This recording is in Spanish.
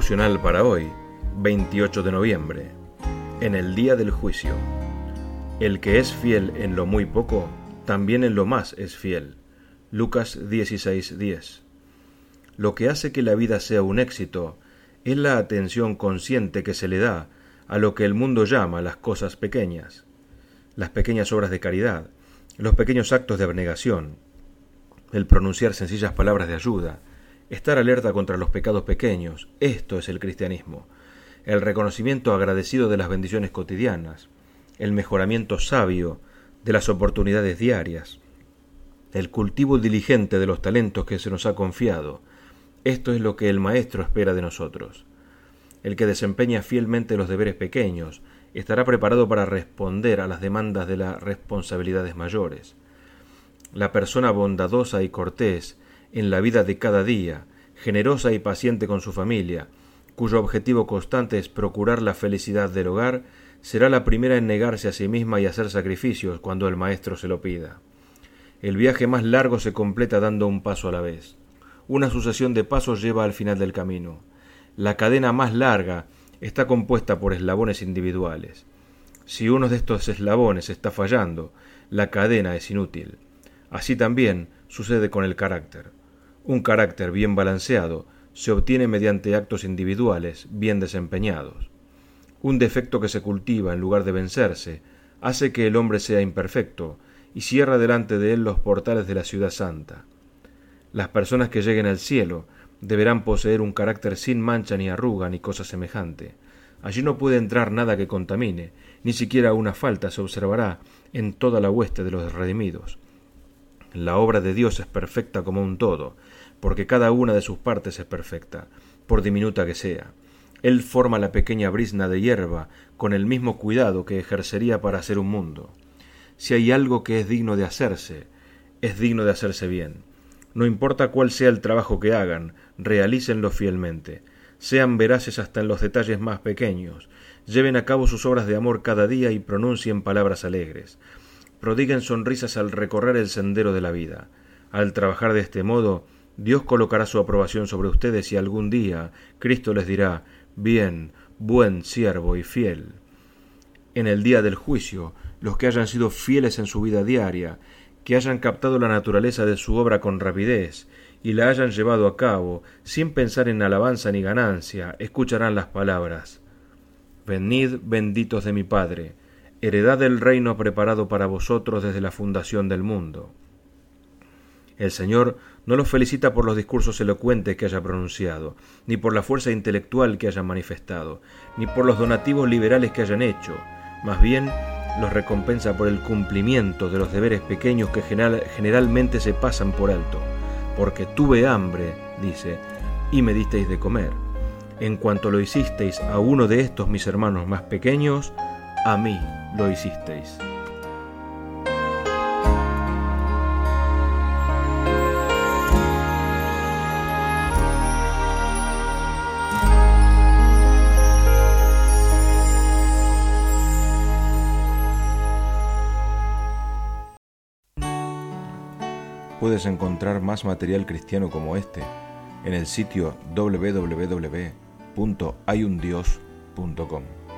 devocional para hoy, 28 de noviembre, en el día del juicio. El que es fiel en lo muy poco, también en lo más es fiel. Lucas 16:10. Lo que hace que la vida sea un éxito es la atención consciente que se le da a lo que el mundo llama las cosas pequeñas, las pequeñas obras de caridad, los pequeños actos de abnegación, el pronunciar sencillas palabras de ayuda, estar alerta contra los pecados pequeños. Esto es el cristianismo. El reconocimiento agradecido de las bendiciones cotidianas, el mejoramiento sabio de las oportunidades diarias, el cultivo diligente de los talentos que se nos ha confiado. Esto es lo que el Maestro espera de nosotros. El que desempeña fielmente los deberes pequeños estará preparado para responder a las demandas de las responsabilidades mayores. La persona bondadosa y cortés en la vida de cada día, generosa y paciente con su familia, cuyo objetivo constante es procurar la felicidad del hogar, será la primera en negarse a sí misma y hacer sacrificios cuando el Maestro se lo pida. El viaje más largo se completa dando un paso a la vez. Una sucesión de pasos lleva al final del camino. La cadena más larga está compuesta por eslabones individuales. Si uno de estos eslabones está fallando, la cadena es inútil. Así también sucede con el carácter. Un carácter bien balanceado se obtiene mediante actos individuales bien desempeñados. Un defecto que se cultiva en lugar de vencerse hace que el hombre sea imperfecto y cierra delante de él los portales de la ciudad santa. Las personas que lleguen al cielo deberán poseer un carácter sin mancha ni arruga ni cosa semejante. Allí no puede entrar nada que contamine, ni siquiera una falta se observará en toda la hueste de los redimidos. La obra de Dios es perfecta como un todo, porque cada una de sus partes es perfecta, por diminuta que sea. Él forma la pequeña brizna de hierba con el mismo cuidado que ejercería para hacer un mundo. Si hay algo que es digno de hacerse, es digno de hacerse bien. No importa cuál sea el trabajo que hagan, realícenlo fielmente. Sean veraces hasta en los detalles más pequeños. Lleven a cabo sus obras de amor cada día y pronuncien palabras alegres. Prodiguen sonrisas al recorrer el sendero de la vida. Al trabajar de este modo, Dios colocará su aprobación sobre ustedes y algún día Cristo les dirá: bien, buen siervo y fiel. En el día del juicio, los que hayan sido fieles en su vida diaria, que hayan captado la naturaleza de su obra con rapidez y la hayan llevado a cabo sin pensar en alabanza ni ganancia, escucharán las palabras: venid, benditos de mi Padre, heredad del reino preparado para vosotros desde la fundación del mundo. El Señor no los felicita por los discursos elocuentes que haya pronunciado, ni por la fuerza intelectual que hayan manifestado, ni por los donativos liberales que hayan hecho. Más bien, los recompensa por el cumplimiento de los deberes pequeños que generalmente se pasan por alto. Porque tuve hambre, dice, y me disteis de comer. En cuanto lo hicisteis a uno de estos mis hermanos más pequeños, a mí lo hicisteis. Puedes encontrar más material cristiano como este en el sitio www.hayundios.com.